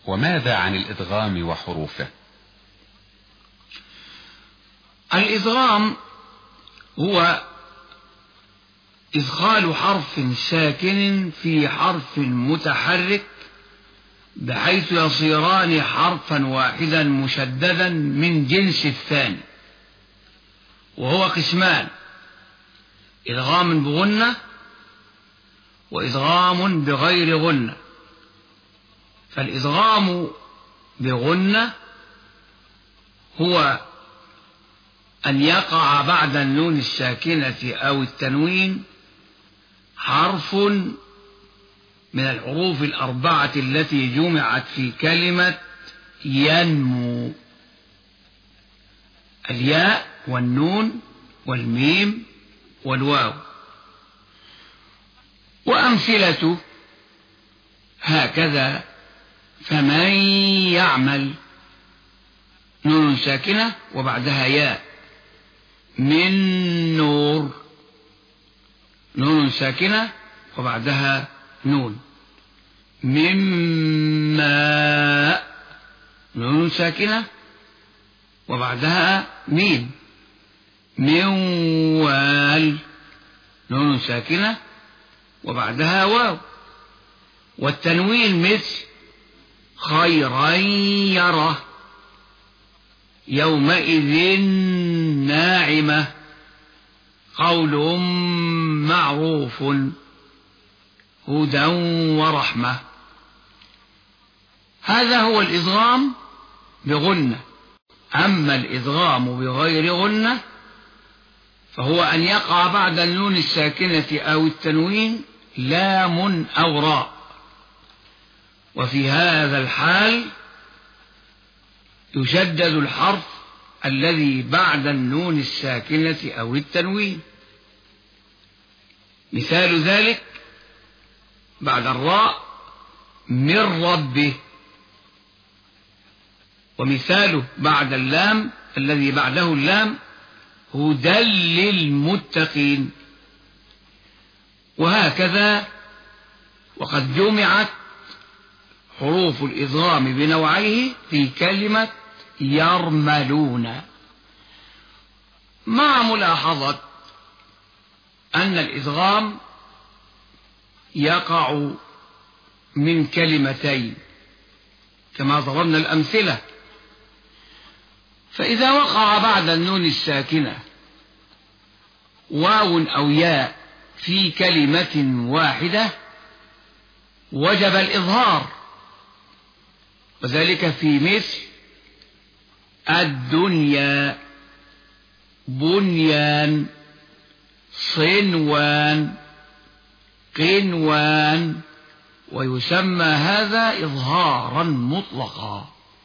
وماذا عن الإدغام وحروفه؟ الإدغام هو إدخال حرف ساكن في حرف متحرك بحيث يصيران حرفا واحدا مشددا من جنس الثاني، وهو قسمان: إدغام بغنة وإدغام بغير غنة. فالإدغام بغنة هو أن يقع بعد النون الساكنة أو التنوين حرف من الحروف الأربعة التي جمعت في كلمة ينمو: الياء والنون والميم والواو. وأمثلته هكذا: فمن يعمل، نون ساكنة وبعدها ياء. من نور، نون ساكنة وبعدها نون. من ماء، نون ساكنة وبعدها ميم. من وال، نون ساكنة وبعدها واو. والتنوين مثل خيرا يره، يومئذ ناعمة، قول معروف، هدى ورحمة. هذا هو الإدغام بغنة. أما الإدغام بغير غنة فهو أن يقع بعد النون الساكنة أو التنوين لام أو راء، وفي هذا الحال يشدد الحرف الذي بعد النون الساكنة أو التنوين. مثال ذلك: بعد الراء من ربه. ومثاله بعد اللام الذي بعده اللام: هدى للمتقين. وهكذا وقد جمعت حروف الإدغام بنوعيه في كلمة يرملون، مع ملاحظة أن الإدغام يقع من كلمتين كما ضربنا الأمثلة. فإذا وقع بعد النون الساكنة واو أو ياء في كلمة واحدة وجب الإظهار، وذلك في مثل الدنيا، بنيان، صنوان، قنوان. ويسمى هذا إظهارا مطلقا.